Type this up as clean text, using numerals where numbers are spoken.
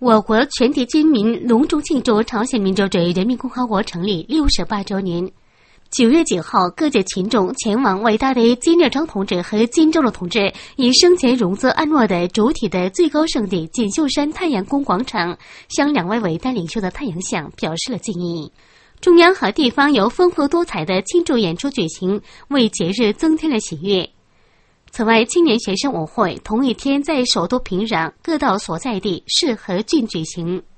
我国全体军民隆重庆祝朝鲜民主主义人民共和国成立68周年。9月9号，各界群众前往伟大的金日成同志和金正日同志以生前荣泽安落的主体的最高圣地锦绣山太阳宫广场，向两位伟大领袖的太阳像表示了敬意。中央和地方有丰富多彩的庆祝演出举行，为节日增添了喜悦。此外，青年学生舞会同一天在首都平壤各道所在地市和郡举行。